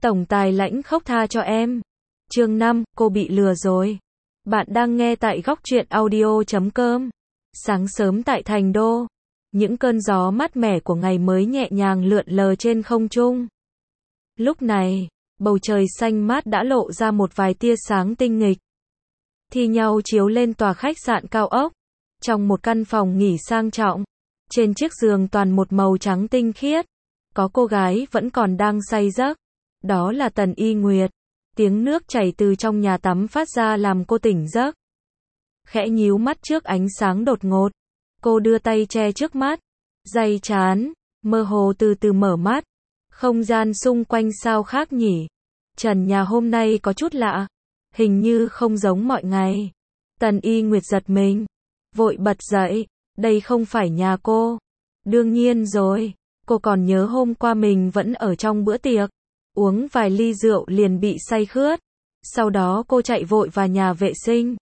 Tổng tài lãnh khốc tha cho em. Chương 5, cô bị lừa rồi. Bạn đang nghe tại góc truyện audio.com. Sáng sớm tại Thành Đô, những cơn gió mát mẻ của ngày mới nhẹ nhàng lượn lờ trên không trung. Lúc này, bầu trời xanh mát đã lộ ra một vài tia sáng tinh nghịch, thi nhau chiếu lên tòa khách sạn cao ốc. Trong một căn phòng nghỉ sang trọng, trên chiếc giường toàn một màu trắng tinh khiết, có cô gái vẫn còn đang say giấc. Đó là Tần Y Nguyệt. Tiếng nước chảy từ trong nhà tắm phát ra làm cô tỉnh giấc. Khẽ nhíu mắt trước ánh sáng đột ngột, cô đưa tay che trước mắt, day chán, mơ hồ từ từ mở mắt. Không gian xung quanh sao khác nhỉ? Trần nhà hôm nay có chút lạ, hình như không giống mọi ngày. Tần Y Nguyệt giật mình, vội bật dậy, đây không phải nhà cô. Đương nhiên rồi, cô còn nhớ hôm qua mình vẫn ở trong bữa tiệc, uống vài ly rượu liền bị say khướt. Sau đó cô chạy vội vào nhà vệ sinh.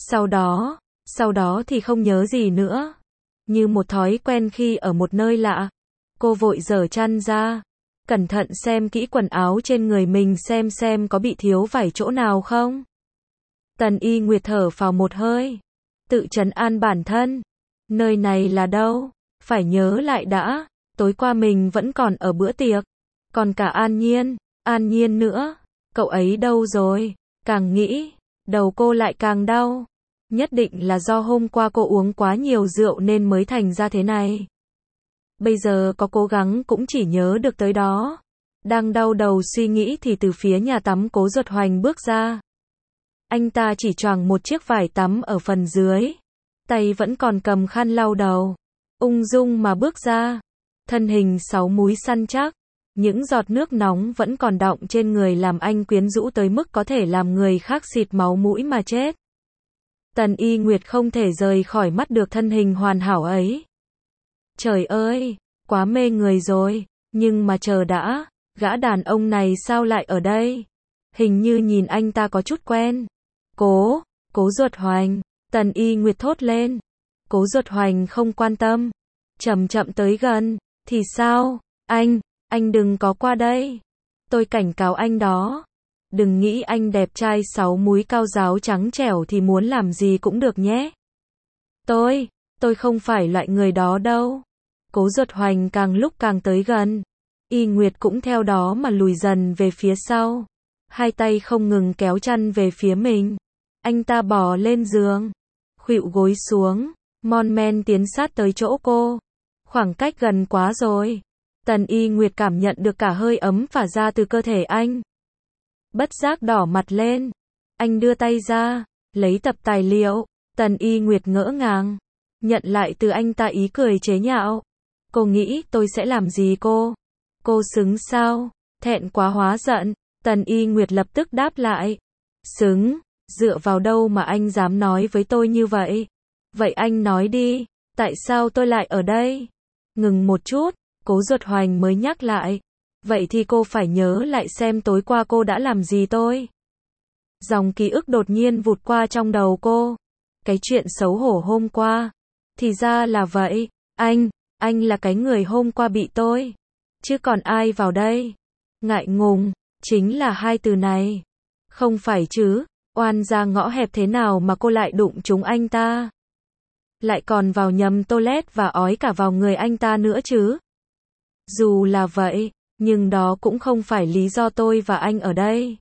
Sau đó thì không nhớ gì nữa. Như một thói quen khi ở một nơi lạ, cô vội giở chăn ra, cẩn thận xem kỹ quần áo trên người mình xem có bị thiếu vải chỗ nào không. Tần Y Nguyệt thở phào một hơi, tự trấn an bản thân. Nơi này là đâu? Phải nhớ lại đã, tối qua mình vẫn còn ở bữa tiệc. Còn cả An Nhiên nữa, cậu ấy đâu rồi? Càng nghĩ, đầu cô lại càng đau. Nhất định là do hôm qua cô uống quá nhiều rượu nên mới thành ra thế này. Bây giờ có cố gắng cũng chỉ nhớ được tới đó. Đang đau đầu suy nghĩ thì từ phía nhà tắm Cố Duật Hoành bước ra. Anh ta chỉ choàng một chiếc vải tắm ở phần dưới, tay vẫn còn cầm khăn lau đầu, ung dung mà bước ra. Thân hình sáu múi săn chắc, những giọt nước nóng vẫn còn đọng trên người làm anh quyến rũ tới mức có thể làm người khác xịt máu mũi mà chết. Tần Y Nguyệt không thể rời khỏi mắt được thân hình hoàn hảo ấy. Trời ơi, quá mê người rồi, nhưng mà chờ đã, gã đàn ông này sao lại ở đây? Hình như nhìn anh ta có chút quen. Cố Duật Hoành, Tần Y Nguyệt thốt lên. Cố Duật Hoành không quan tâm, chậm chậm tới gần. Thì sao? Anh đừng có qua đây. Tôi cảnh cáo anh đó. Đừng nghĩ anh đẹp trai sáu múi cao ráo trắng trẻo thì muốn làm gì cũng được nhé. Tôi không phải loại người đó đâu. Cố Duật Hoành càng lúc càng tới gần. Y Nguyệt cũng theo đó mà lùi dần về phía sau. Hai tay không ngừng kéo chăn về phía mình. Anh ta bò lên giường, khuỵu gối xuống, mon men tiến sát tới chỗ cô. Khoảng cách gần quá rồi. Tần Y Nguyệt cảm nhận được cả hơi ấm phả ra từ cơ thể anh. Bất giác đỏ mặt lên. Anh đưa tay ra, lấy tập tài liệu. Tần Y Nguyệt ngỡ ngàng, nhận lại từ anh ta ý cười chế nhạo. Cô nghĩ tôi sẽ làm gì cô? Cô xứng sao? Thẹn quá hóa giận, Tần Y Nguyệt lập tức đáp lại. Xứng, dựa vào đâu mà anh dám nói với tôi như vậy? Vậy anh nói đi, tại sao tôi lại ở đây? Ngừng một chút, Cố Duật Hoành mới nhắc lại. Vậy thì cô phải nhớ lại xem tối qua cô đã làm gì tôi. Dòng ký ức đột nhiên vụt qua trong đầu cô. Cái chuyện xấu hổ hôm qua. Thì ra là vậy, anh là cái người hôm qua bị tôi. Chứ còn ai vào đây? Ngại ngùng, chính là hai từ này. Không phải chứ, oan ra ngõ hẹp thế nào mà cô lại đụng trúng anh ta? Lại còn vào nhầm toilet và ói cả vào người anh ta nữa chứ? Dù là vậy, nhưng đó cũng không phải lý do tôi và anh ở đây.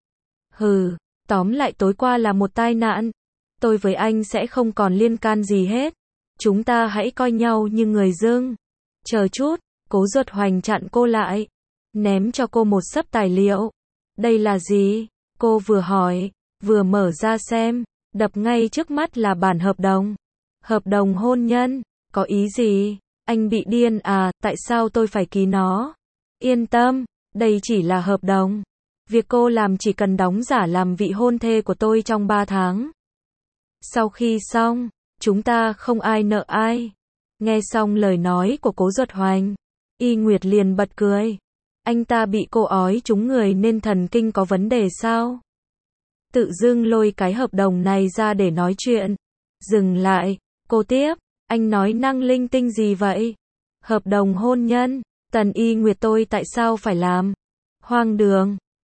Hừ, tóm lại tối qua là một tai nạn. Tôi với anh sẽ không còn liên can gì hết. Chúng ta hãy coi nhau như người dưng. Chờ chút, Cố Duật Hoành chặn cô lại, ném cho cô một xấp tài liệu. Đây là gì? Cô vừa hỏi, vừa mở ra xem, đập ngay trước mắt là bản hợp đồng. Hợp đồng hôn nhân, có ý gì? Anh bị điên à, tại sao tôi phải ký nó? Yên tâm, đây chỉ là hợp đồng. Việc cô làm chỉ cần đóng giả làm vị hôn thê của tôi trong 3 tháng. Sau khi xong, chúng ta không ai nợ ai. Nghe xong lời nói của Cố Duật Hoành, Y Nguyệt liền bật cười. Anh ta bị cô ói trúng người nên thần kinh có vấn đề sao? Tự dưng lôi cái hợp đồng này ra để nói chuyện. Dừng lại, cô tiếp, anh nói năng linh tinh gì vậy? Hợp đồng hôn nhân, Tần Y Nguyệt tôi tại sao phải làm? Hoang đường,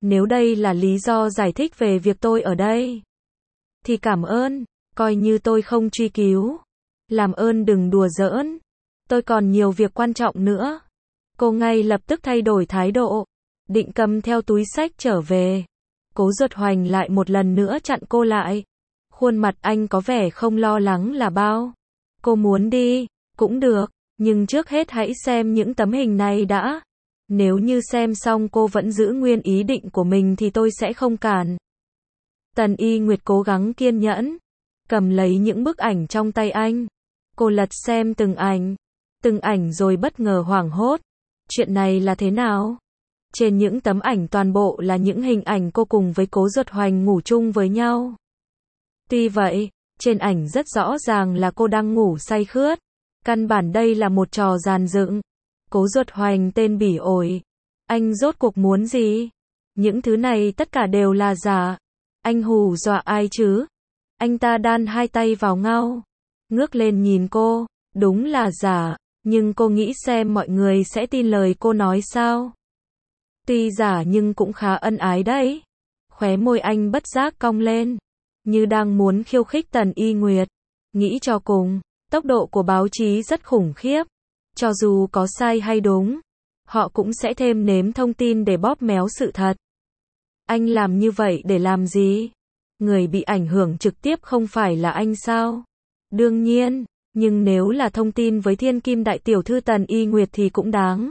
Nếu đây là lý do giải thích về việc tôi ở đây, thì cảm ơn, coi như tôi không truy cứu. Làm ơn đừng đùa giỡn. Tôi còn nhiều việc quan trọng nữa. Cô ngay lập tức thay đổi thái độ, định cầm theo túi xách trở về. Cố Duật Hoành lại một lần nữa chặn cô lại. Khuôn mặt anh có vẻ không lo lắng là bao. Cô muốn đi, cũng được, nhưng trước hết hãy xem những tấm hình này đã. Nếu như xem xong cô vẫn giữ nguyên ý định của mình thì tôi sẽ không cản. Tần Y Nguyệt cố gắng kiên nhẫn, cầm lấy những bức ảnh trong tay anh. Cô lật xem từng ảnh rồi bất ngờ hoảng hốt. Chuyện này là thế nào? Trên những tấm ảnh toàn bộ là những hình ảnh cô cùng với Cố Duật Hoành ngủ chung với nhau. Tuy vậy, trên ảnh rất rõ ràng là cô đang ngủ say khướt. Căn bản đây là một trò dàn dựng. Cố Duật Hoành tên bỉ ổi. Anh rốt cuộc muốn gì? Những thứ này tất cả đều là giả. Anh hù dọa ai chứ? Anh ta đan hai tay vào nhau, ngước lên nhìn cô. Đúng là giả, nhưng cô nghĩ xem mọi người sẽ tin lời cô nói sao? Tuy giả nhưng cũng khá ân ái đấy. Khóe môi anh bất giác cong lên, như đang muốn khiêu khích Tần Y Nguyệt. Nghĩ cho cùng, tốc độ của báo chí rất khủng khiếp. Cho dù có sai hay đúng, họ cũng sẽ thêm nếm thông tin để bóp méo sự thật. Anh làm như vậy để làm gì? Người bị ảnh hưởng trực tiếp không phải là anh sao? Đương nhiên, nhưng nếu là thông tin với thiên kim đại tiểu thư Tần Y Nguyệt thì cũng đáng.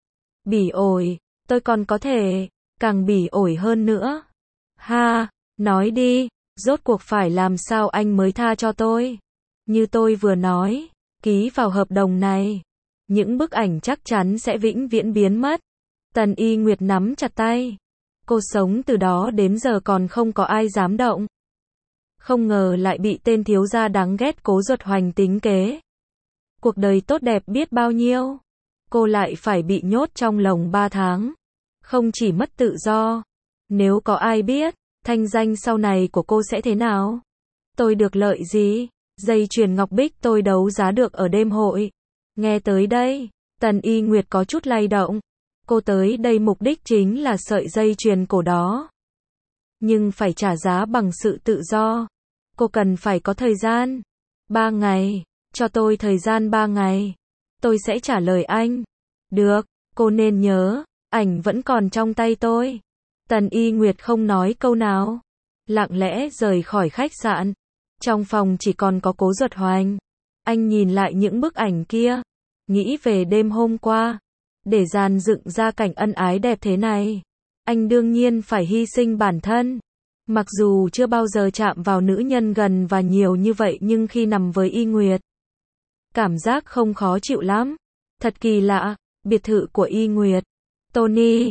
Bỉ ổi, tôi còn có thể, càng bỉ ổi hơn nữa. Ha, nói đi, rốt cuộc phải làm sao anh mới tha cho tôi? Như tôi vừa nói, ký vào hợp đồng này, những bức ảnh chắc chắn sẽ vĩnh viễn biến mất. Tần Y Nguyệt nắm chặt tay. Cô sống từ đó đến giờ còn không có ai dám động. Không ngờ lại bị tên thiếu gia đáng ghét Cố Duật Hoành tính kế. Cuộc đời tốt đẹp biết bao nhiêu. Cô lại phải bị nhốt trong lồng 3 tháng. Không chỉ mất tự do. Nếu có ai biết, thanh danh sau này của cô sẽ thế nào? Tôi được lợi gì? Dây chuyền ngọc bích tôi đấu giá được ở đêm hội. Nghe tới đây, Tần Y Nguyệt có chút lay động. Cô tới đây mục đích chính là sợi dây chuyền cổ đó. Nhưng phải trả giá bằng sự tự do. Cô cần phải có thời gian. 3 ngày. Cho tôi thời gian 3 ngày. Tôi sẽ trả lời anh. Được, cô nên nhớ, ảnh vẫn còn trong tay tôi. Tần Y Nguyệt không nói câu nào. Lặng lẽ rời khỏi khách sạn. Trong phòng chỉ còn có Cố Duật Hoành. Anh nhìn lại những bức ảnh kia. Nghĩ về đêm hôm qua. Để dàn dựng ra cảnh ân ái đẹp thế này, anh đương nhiên phải hy sinh bản thân. Mặc dù chưa bao giờ chạm vào nữ nhân gần và nhiều như vậy nhưng khi nằm với Y Nguyệt, cảm giác không khó chịu lắm. Thật kỳ lạ, biệt thự của Y Nguyệt. Tony,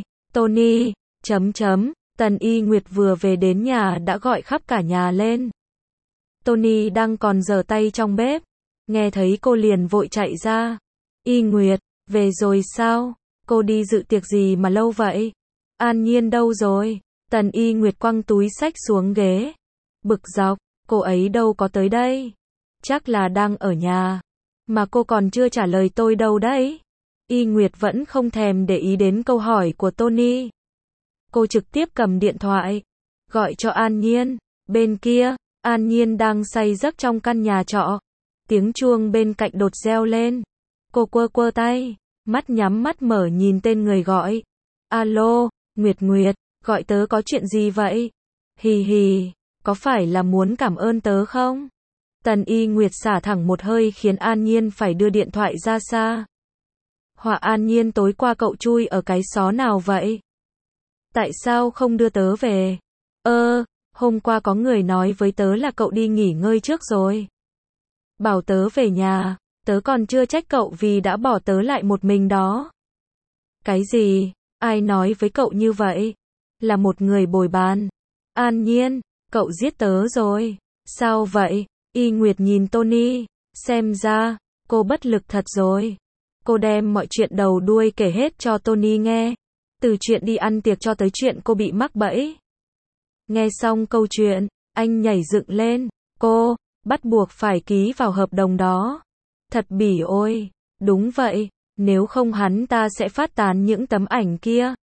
Tần Y Nguyệt vừa về đến nhà đã gọi khắp cả nhà lên. Tony đang còn giở tay trong bếp, nghe thấy cô liền vội chạy ra. Y Nguyệt, về rồi sao? Cô đi dự tiệc gì mà lâu vậy? An Nhiên đâu rồi? Tần Y Nguyệt quăng túi xách xuống ghế. Bực dọc, cô ấy đâu có tới đây. Chắc là đang ở nhà. Mà cô còn chưa trả lời tôi đâu đấy. Y Nguyệt vẫn không thèm để ý đến câu hỏi của Tony. Cô trực tiếp cầm điện thoại, gọi cho An Nhiên. Bên kia, An Nhiên đang say giấc trong căn nhà trọ. Tiếng chuông bên cạnh đột reo lên. Cô quơ tay, mắt nhắm mắt mở nhìn tên người gọi. Alo, Nguyệt Nguyệt, gọi tớ có chuyện gì vậy? Hì hì, có phải là muốn cảm ơn tớ không? Tần Y Nguyệt xả thẳng một hơi khiến An Nhiên phải đưa điện thoại ra xa. Họa An Nhiên tối qua cậu chui ở cái xó nào vậy? Tại sao không đưa tớ về? Hôm qua có người nói với tớ là cậu đi nghỉ ngơi trước rồi. Bảo tớ về nhà. Tớ còn chưa trách cậu vì đã bỏ tớ lại một mình đó. Cái gì? Ai nói với cậu như vậy? Là một người bồi bàn. An Nhiên, cậu giết tớ rồi. Sao vậy? Y Nguyệt nhìn Tony. Xem ra, cô bất lực thật rồi. Cô đem mọi chuyện đầu đuôi kể hết cho Tony nghe. Từ chuyện đi ăn tiệc cho tới chuyện cô bị mắc bẫy. Nghe xong câu chuyện, anh nhảy dựng lên. Cô, bắt buộc phải ký vào hợp đồng đó. Thật bỉ ôi. Đúng vậy, nếu không hắn ta sẽ phát tán những tấm ảnh kia.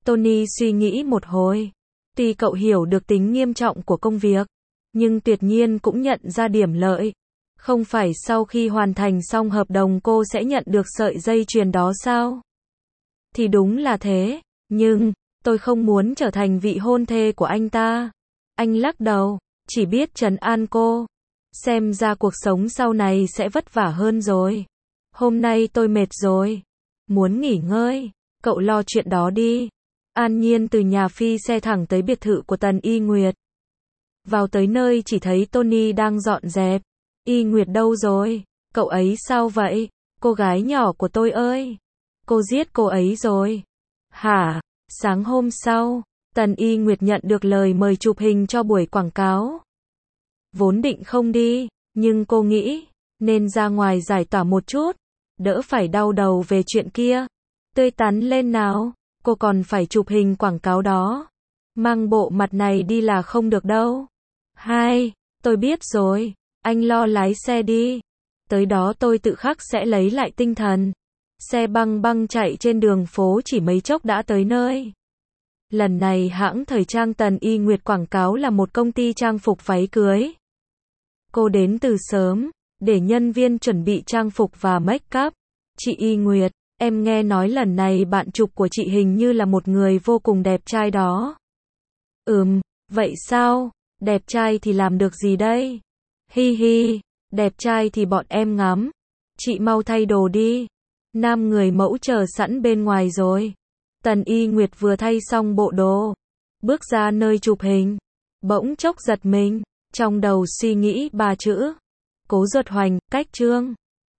Tony suy nghĩ một hồi. Tuy cậu hiểu được tính nghiêm trọng của công việc, nhưng tuyệt nhiên cũng nhận ra điểm lợi. Không phải sau khi hoàn thành xong hợp đồng cô sẽ nhận được sợi dây chuyền đó sao? Thì đúng là thế, nhưng tôi không muốn trở thành vị hôn thê của anh ta. Anh lắc đầu, chỉ biết trấn an cô. Xem ra cuộc sống sau này sẽ vất vả hơn rồi. Hôm nay tôi mệt rồi, muốn nghỉ ngơi. Cậu lo chuyện đó đi. An Nhiên từ nhà phi xe thẳng tới biệt thự của Tần Y Nguyệt. Vào tới nơi chỉ thấy Tony đang dọn dẹp. Y Nguyệt đâu rồi? Cậu ấy sao vậy? Cô gái nhỏ của tôi ơi! Cô giết cô ấy rồi. Hả? Sáng hôm sau, Tần Y Nguyệt nhận được lời mời chụp hình cho buổi quảng cáo. Vốn định không đi, nhưng cô nghĩ, nên ra ngoài giải tỏa một chút, đỡ phải đau đầu về chuyện kia. Tươi tắn lên nào, cô còn phải chụp hình quảng cáo đó. Mang bộ mặt này đi là không được đâu. Hai, tôi biết rồi, anh lo lái xe đi. Tới đó tôi tự khắc sẽ lấy lại tinh thần. Xe băng băng chạy trên đường phố chỉ mấy chốc đã tới nơi. Lần này hãng thời trang Tần Y Nguyệt quảng cáo là một công ty trang phục váy cưới. Cô đến từ sớm, để nhân viên chuẩn bị trang phục và make up. Chị Y Nguyệt, em nghe nói lần này bạn chụp của chị hình như là một người vô cùng đẹp trai đó. Vậy sao? Đẹp trai thì làm được gì đây? Hi hi, đẹp trai thì bọn em ngắm. Chị mau thay đồ đi. Nam người mẫu chờ sẵn bên ngoài rồi. Tần Y Nguyệt vừa thay xong bộ đồ, bước ra nơi chụp hình, bỗng chốc giật mình, trong đầu suy nghĩ ba chữ: Cố Duật Hoành, cách chương.